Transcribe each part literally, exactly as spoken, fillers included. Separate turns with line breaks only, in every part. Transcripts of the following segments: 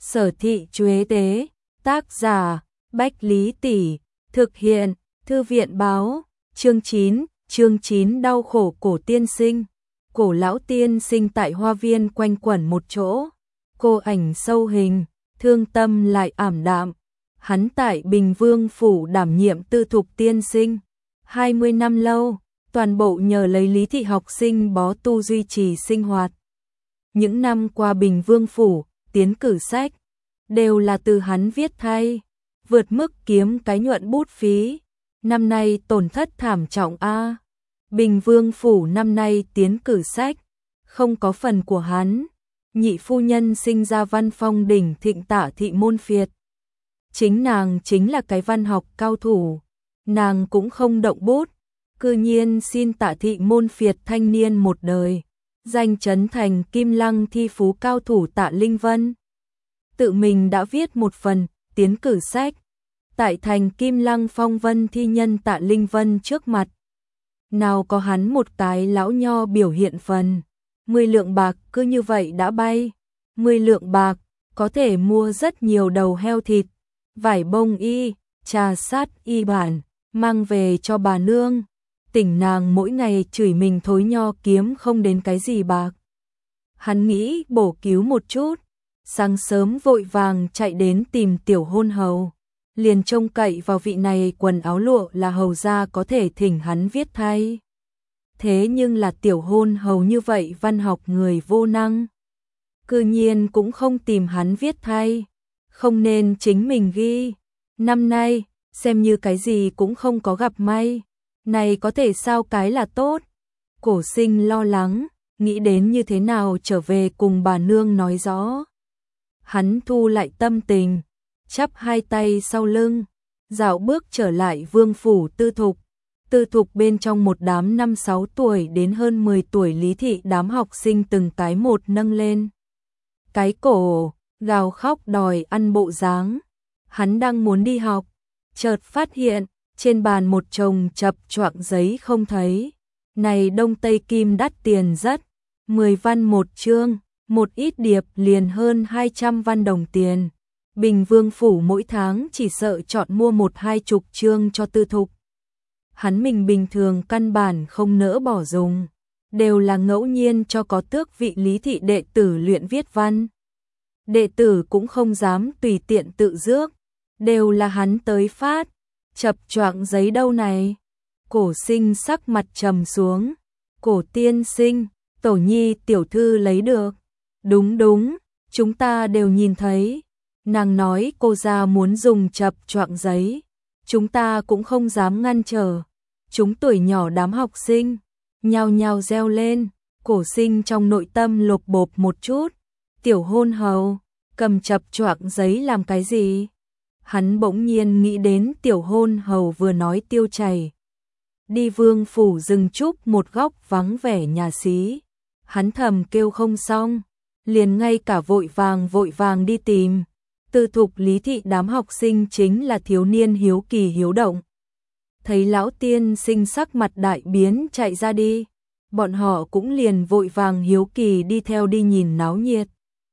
Sở Thị Chuế Tế, tác giả, Bách Lý Tỷ, thực hiện, Thư viện báo, chương chín, chương chín đau khổ cổ tiên sinh. Cổ lão tiên sinh tại hoa viên quanh quẩn một chỗ, cô ảnh sâu hình, thương tâm lại ảm đạm. Hắn tại Bình Vương Phủ đảm nhiệm tư thục tiên sinh, hai mươi năm lâu, toàn bộ nhờ lấy Lý thị học sinh bó tu duy trì sinh hoạt. Những năm qua Bình Vương Phủ, tiến cử sách, đều là từ hắn viết thay, vượt mức kiếm cái nhuận bút phí. Năm nay tổn thất thảm trọng a. Bình Vương Phủ năm nay tiến cử sách, không có phần của hắn. Nhị phu nhân sinh ra văn phong đỉnh thịnh Tạ Thị Môn Phiệt. Chính nàng chính là cái văn học cao thủ, nàng cũng không động bút, cư nhiên xin Tạ Thị Môn Phiệt thanh niên một đời, danh chấn thành Kim Lăng thi phú cao thủ Tạ Linh Vân. Tự mình đã viết một phần, tiến cử sách, tại thành Kim Lăng phong vân thi nhân Tạ Linh Vân trước mặt. Nào có hắn một cái lão nho biểu hiện phần, mười lượng bạc cứ như vậy đã bay, mười lượng bạc có thể mua rất nhiều đầu heo thịt, vải bông y, trà sát y bản, mang về cho bà nương. Tỉnh nàng mỗi ngày chửi mình thối nho kiếm không đến cái gì bạc. Hắn nghĩ bổ cứu một chút, sáng sớm vội vàng chạy đến tìm tiểu hôn hầu, liền trông cậy vào vị này quần áo lụa là hầu gia có thể thỉnh hắn viết thay. Thế nhưng là tiểu hôn hầu như vậy văn học người vô năng, cư nhiên cũng không tìm hắn viết thay, không nên chính mình ghi. Năm nay, xem như cái gì cũng không có gặp may, này có thể sao cái là tốt. Cổ Sinh lo lắng, nghĩ đến như thế nào trở về cùng bà nương nói rõ. Hắn thu lại tâm tình, chắp hai tay sau lưng, dạo bước trở lại Vương Phủ tư thục. Tư thục bên trong một đám năm sáu tuổi đến hơn mười tuổi Lý thị đám học sinh từng cái một nâng lên cái cổ, gào khóc đòi ăn bộ dáng. Hắn đang muốn đi học, chợt phát hiện trên bàn một chồng chập choạng giấy không thấy. Này Đông Tây Kim đắt tiền rất, mười văn một chương, một ít điệp liền hơn hai trăm văn đồng tiền. Bình Vương Phủ mỗi tháng chỉ sợ chọn mua một hai chục chương cho tư thục. Hắn mình bình thường căn bản không nỡ bỏ dùng, đều là ngẫu nhiên cho có tước vị Lý thị đệ tử luyện viết văn. Đệ tử cũng không dám tùy tiện tự rước, đều là hắn tới phát. Chập choạng giấy đâu này? Cổ Sinh sắc mặt trầm xuống. Cổ tiên sinh, Tổ Nhi tiểu thư lấy được. Đúng đúng, chúng ta đều nhìn thấy. Nàng nói cô gia muốn dùng chập choạng giấy, chúng ta cũng không dám ngăn trở. Chúng tuổi nhỏ đám học sinh nhao nhao reo lên. Cổ Sinh trong nội tâm lột bột một chút. Tiểu hôn hầu, cầm chập choạng giấy làm cái gì? Hắn bỗng nhiên nghĩ đến tiểu hôn hầu vừa nói tiêu chảy đi Vương Phủ dừng trúc một góc vắng vẻ nhà xí. Hắn thầm kêu không xong, liền ngay cả vội vàng vội vàng đi tìm. Tư thục Lý thị đám học sinh chính là thiếu niên hiếu kỳ hiếu động. Thấy lão tiên sinh sắc mặt đại biến chạy ra đi, bọn họ cũng liền vội vàng hiếu kỳ đi theo đi nhìn náo nhiệt.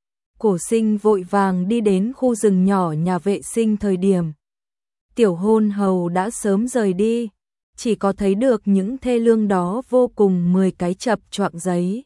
Cổ Sinh vội vàng đi đến khu rừng nhỏ nhà vệ sinh thời điểm tiểu hôn hầu đã sớm rời đi, chỉ có thấy được những thê lương đó vô cùng mười cái chập choạng giấy.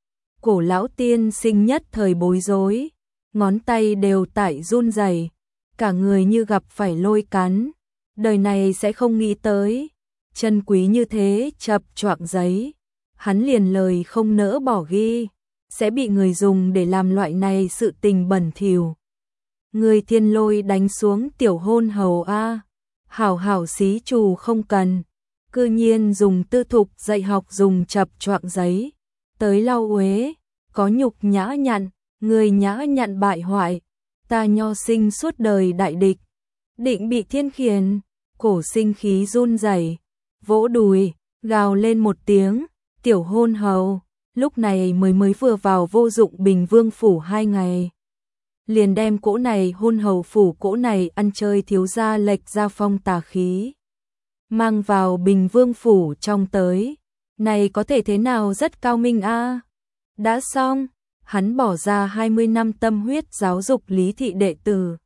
Cổ lão tiên sinh nhất thời bối rối, ngón tay đều tại run rẩy, cả người như gặp phải lôi cắn, đời này sẽ không nghĩ tới, chân quý như thế chập choạng giấy, hắn liền lời không nỡ bỏ ghi, sẽ bị người dùng để làm loại này sự tình bẩn thỉu. Người thiên lôi đánh xuống tiểu hôn hầu a, hảo hảo xí trù không cần, cư nhiên dùng tư thục dạy học dùng chập choạng giấy tới lau uế, có nhục nhã nhặn, người nhã nhặn bại hoại, ta nho sinh suốt đời đại địch, định bị thiên khiển. Cổ Sinh khí run rẩy, vỗ đùi, gào lên một tiếng. Tiểu hôn hầu lúc này mới mới vừa vào vô dụng Bình Vương Phủ hai ngày, liền đem cỗ này hôn hầu phủ cỗ này ăn chơi thiếu gia lệch ra phong tà khí mang vào Bình Vương Phủ trong tới, này có thể thế nào rất cao minh a. Đã xong, hắn bỏ ra hai mươi năm tâm huyết giáo dục Lý thị đệ tử.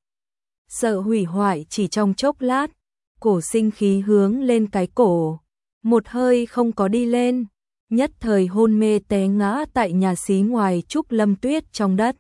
Sợ hủy hoại chỉ trong chốc lát, Cổ Sinh khí hướng lên cái cổ, một hơi không có đi lên, nhất thời hôn mê té ngã tại nhà xí ngoài Trúc Lâm Tuyết trong đất.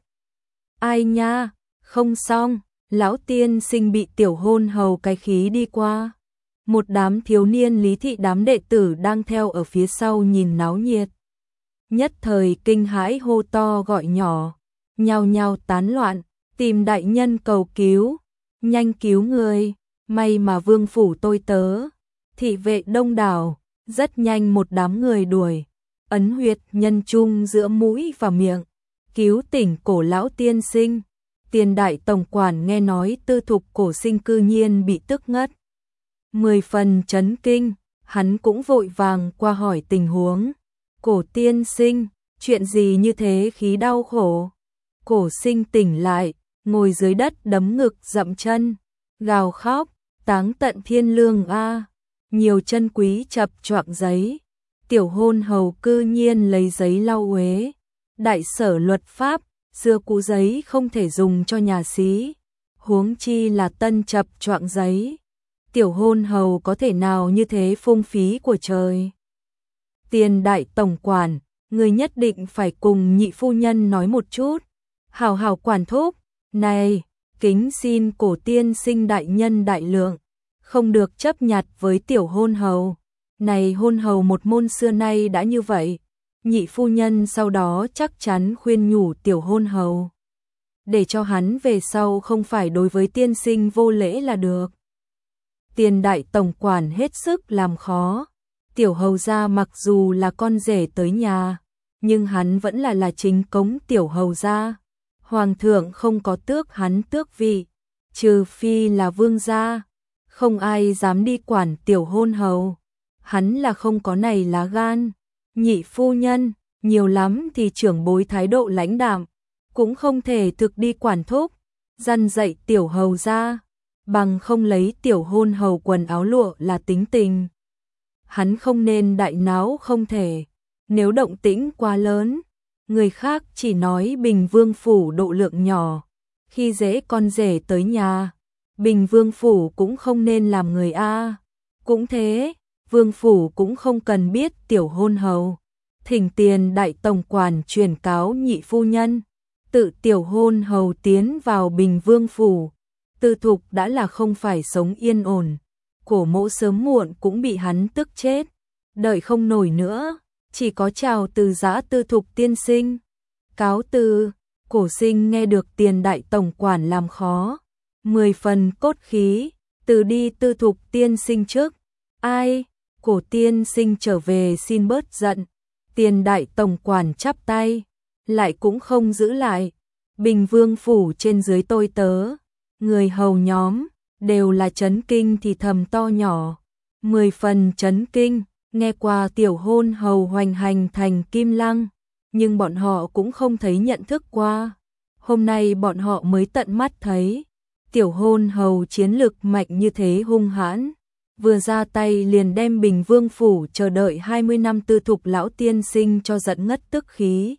Ai nha, không xong, lão tiên sinh bị tiểu hôn hầu cái khí đi qua. Một đám thiếu niên Lý thị đám đệ tử đang theo ở phía sau nhìn náo nhiệt. Nhất thời kinh hãi hô to gọi nhỏ, nhao nhao tán loạn, tìm đại nhân cầu cứu, nhanh cứu người, may mà vương phủ tôi tớ, thị vệ đông đảo, rất nhanh một đám người đuổi, ấn huyệt nhân trung giữa mũi và miệng, cứu tỉnh Cổ lão tiên sinh. Tiền đại tổng quản nghe nói Tư Thục Cổ Sinh cư nhiên bị tức ngất, mười phần chấn kinh, hắn cũng vội vàng qua hỏi tình huống. Cổ tiên sinh, chuyện gì như thế khí đau khổ? Cổ Sinh tỉnh lại, ngồi dưới đất đấm ngực dậm chân, gào khóc, táng tận thiên lương a, nhiều chân quý chập choạng giấy. Tiểu hôn hầu cư nhiên lấy giấy lau uế, đại sở luật pháp, xưa cũ giấy không thể dùng cho nhà xí, huống chi là tân chập choạng giấy. Tiểu hôn hầu có thể nào như thế phung phí của trời? Tiền đại tổng quản, người nhất định phải cùng nhị phu nhân nói một chút. Hảo hảo quản thúc, này, kính xin Cổ tiên sinh đại nhân đại lượng, không được chấp nhặt với tiểu hôn hầu. Này hôn hầu một môn xưa nay đã như vậy. Nhị phu nhân sau đó chắc chắn khuyên nhủ tiểu hôn hầu, để cho hắn về sau không phải đối với tiên sinh vô lễ là được. Tiền đại tổng quản hết sức làm khó. Tiểu hầu gia mặc dù là con rể tới nhà, nhưng hắn vẫn là là chính cống tiểu hầu gia. Hoàng thượng không có tước hắn tước vị, trừ phi là vương gia, không ai dám đi quản tiểu hôn hầu. Hắn là không có này lá gan. Nhị phu nhân, nhiều lắm thì trưởng bối thái độ lãnh đạm, cũng không thể thực đi quản thúc, dăn dạy tiểu hầu gia, bằng không lấy tiểu hôn hầu quần áo lụa là tính tình. Hắn không nên đại náo không thể, nếu động tĩnh quá lớn, người khác chỉ nói Bình Vương phủ độ lượng nhỏ, khi dễ con rể tới nhà, Bình Vương phủ cũng không nên làm người a. Cũng thế, Vương phủ cũng không cần biết tiểu hôn hầu. Thỉnh tiền đại tổng quản truyền cáo nhị phu nhân, tự tiểu hôn hầu tiến vào Bình Vương phủ. Tư Thục đã là không phải sống yên ổn, Cổ mẫu sớm muộn cũng bị hắn tức chết, đợi không nổi nữa, chỉ có chào từ giã Tư Thục tiên sinh. Cáo từ. Cổ Sinh nghe được tiền đại tổng quản làm khó, mười phần cốt khí, từ đi Tư Thục tiên sinh trước. Ai? Cổ tiên sinh trở về xin bớt giận. Tiền đại tổng quản chắp tay, lại cũng không giữ lại. Bình Vương phủ trên dưới tôi tớ, người hầu nhóm, đều là chấn kinh thì thầm to nhỏ. Mười phần chấn kinh, nghe qua tiểu hôn hầu hoành hành thành kim lăng, nhưng bọn họ cũng không thấy nhận thức qua. Hôm nay bọn họ mới tận mắt thấy, tiểu hôn hầu chiến lực mạnh như thế hung hãn. Vừa ra tay liền đem Bình Vương phủ chờ đợi hai mươi năm Tư Thục lão tiên sinh cho giận ngất tức khí.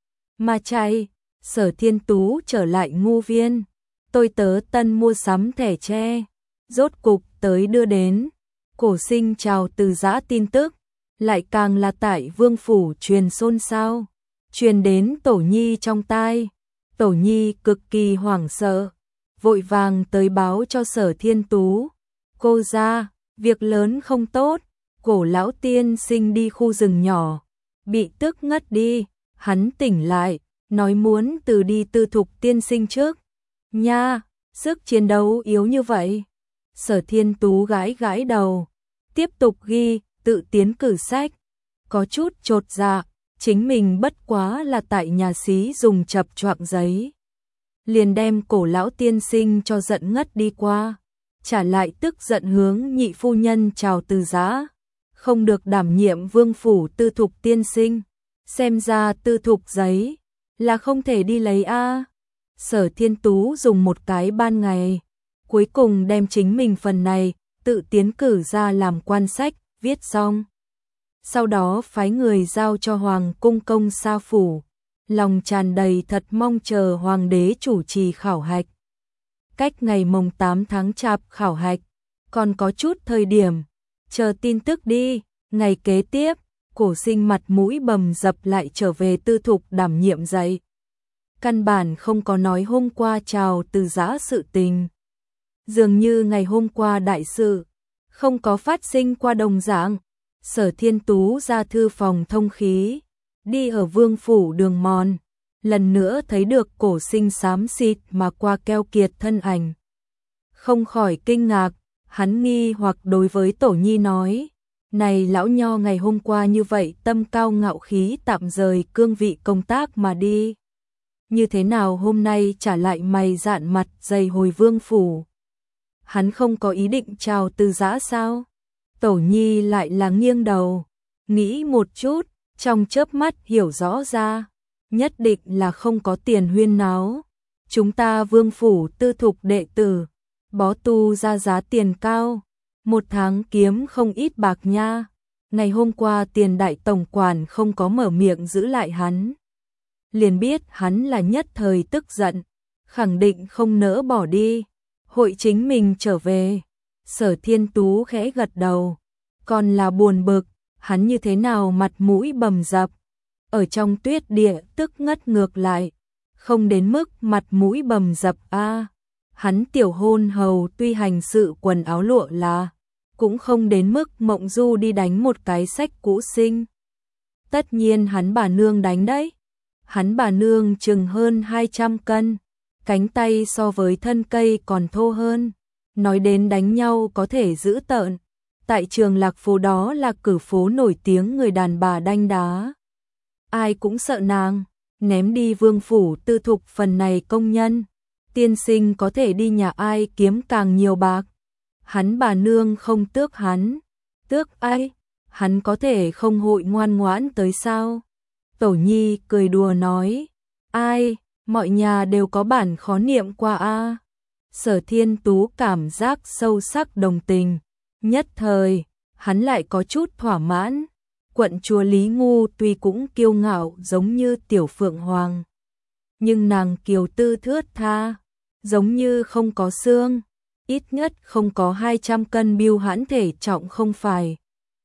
Mà chạy, Sở Thiên Tú trở lại ngu viên, tôi tớ tân mua sắm thẻ tre, rốt cục tới đưa đến. Cổ Sinh chào từ giã tin tức, lại càng là tại Vương phủ truyền xôn xao, truyền đến Tổ Nhi trong tai. Tổ Nhi cực kỳ hoảng sợ, vội vàng tới báo cho Sở Thiên Tú. Cô ra, việc lớn không tốt, Cổ lão tiên sinh đi khu rừng nhỏ, bị tức ngất đi, hắn tỉnh lại, nói muốn từ đi Tư Thục tiên sinh trước. Nha, sức chiến đấu yếu như vậy. Sở Thiên Tú gãi gãi đầu, tiếp tục ghi, tự tiến cử sách, có chút chột dạ, chính mình bất quá là tại nhà xí dùng chập choạng giấy, liền đem Cổ lão tiên sinh cho giận ngất đi qua, trả lại tức giận hướng nhị phu nhân chào từ giã, không được đảm nhiệm Vương phủ Tư Thục tiên sinh, xem ra Tư Thục giấy là không thể đi lấy a. Sở Thiên Tú dùng một cái ban ngày, cuối cùng đem chính mình phần này tự tiến cử ra làm quan sách, viết xong. Sau đó phái người giao cho Hoàng cung công sa phủ, lòng tràn đầy thật mong chờ hoàng đế chủ trì khảo hạch. Cách ngày mồng tám tháng Chạp khảo hạch, còn có chút thời điểm, chờ tin tức đi. Ngày kế tiếp, Cổ Sinh mặt mũi bầm dập lại trở về tư thục đảm nhiệm dạy. Căn bản không có nói hôm qua chào từ giã sự tình. Dường như ngày hôm qua đại sự, không có phát sinh qua đồng dạng. Sở Thiên Tú ra thư phòng thông khí, đi ở Vương phủ đường mòn, lần nữa thấy được Cổ Sinh xám xịt mà qua keo kiệt thân ảnh. Không khỏi kinh ngạc, hắn nghi hoặc đối với Tổ Nhi nói, này lão nho ngày hôm qua như vậy tâm cao ngạo khí tạm rời cương vị công tác mà đi. Như thế nào hôm nay trả lại mày dạn mặt dày hồi Vương phủ? Hắn không có ý định chào từ giã sao? Tổ Nhi lại là nghiêng đầu, nghĩ một chút, trong chớp mắt hiểu rõ ra, nhất định là không có tiền huyên náo. Chúng ta Vương phủ tư thục đệ tử, bó tu ra giá tiền cao, một tháng kiếm không ít bạc nha. Ngày hôm qua tiền đại tổng quản không có mở miệng giữ lại hắn, liền biết hắn là nhất thời tức giận, khẳng định không nỡ bỏ đi, hội chính mình trở về. Sở Thiên Tú khẽ gật đầu, còn là buồn bực, hắn như thế nào mặt mũi bầm dập, ở trong tuyết địa tức ngất ngược lại, không đến mức mặt mũi bầm dập a. Hắn tiểu hôn hầu tuy hành sự quần áo lụa là, cũng không đến mức mộng du đi đánh một cái sách cũ sinh. Tất nhiên hắn bà nương đánh đấy. Hắn bà nương chừng hơn hai trăm cân, cánh tay so với thân cây còn thô hơn. Nói đến đánh nhau có thể giữ tợn, tại trường Lạc Phố đó là cử phố nổi tiếng người đàn bà đanh đá. Ai cũng sợ nàng, ném đi Vương phủ tư thục phần này công nhân. Tiên sinh có thể đi nhà ai kiếm càng nhiều bạc. Hắn bà nương không tước hắn, tước ai? Hắn có thể không hội ngoan ngoãn tới sao? Tổ Nhi cười đùa nói, ai, mọi nhà đều có bản khó niệm qua a. Sở Thiên Tú cảm giác sâu sắc đồng tình, nhất thời, hắn lại có chút thỏa mãn. Quận chúa Lý Ngu tuy cũng kiêu ngạo giống như tiểu phượng hoàng, nhưng nàng kiều tư thướt tha, giống như không có xương, ít nhất không có hai trăm cân biêu hãn thể trọng không phải.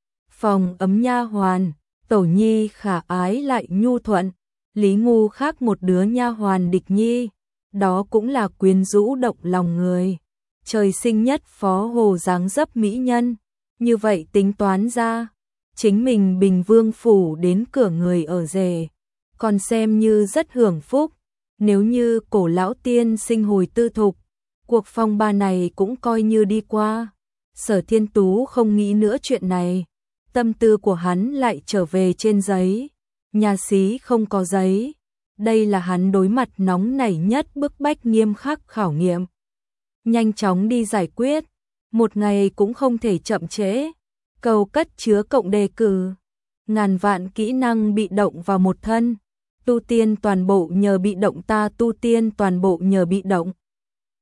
Phòng ấm nha hoàn, Tổ Nhi khả ái lại nhu thuận, Lý Ngu khác một đứa nha hoàn Địch Nhi, đó cũng là quyến rũ động lòng người. Trời sinh nhất phó hồ dáng dấp mỹ nhân, như vậy tính toán ra, chính mình Bình Vương phủ đến cửa người ở rể, còn xem như rất hưởng phúc. Nếu như Cổ lão tiên sinh hồi tư thục, cuộc phong ba này cũng coi như đi qua. Sở Thiên Tú không nghĩ nữa chuyện này, tâm tư của hắn lại trở về trên giấy. Nhà xí không có giấy, đây là hắn đối mặt nóng nảy nhất bức bách nghiêm khắc khảo nghiệm. Nhanh chóng đi giải quyết, một ngày cũng không thể chậm trễ. Cầu cất chứa cộng đề cử, ngàn vạn kỹ năng bị động vào một thân, tu tiên toàn bộ nhờ bị động ta tu tiên toàn bộ nhờ bị động.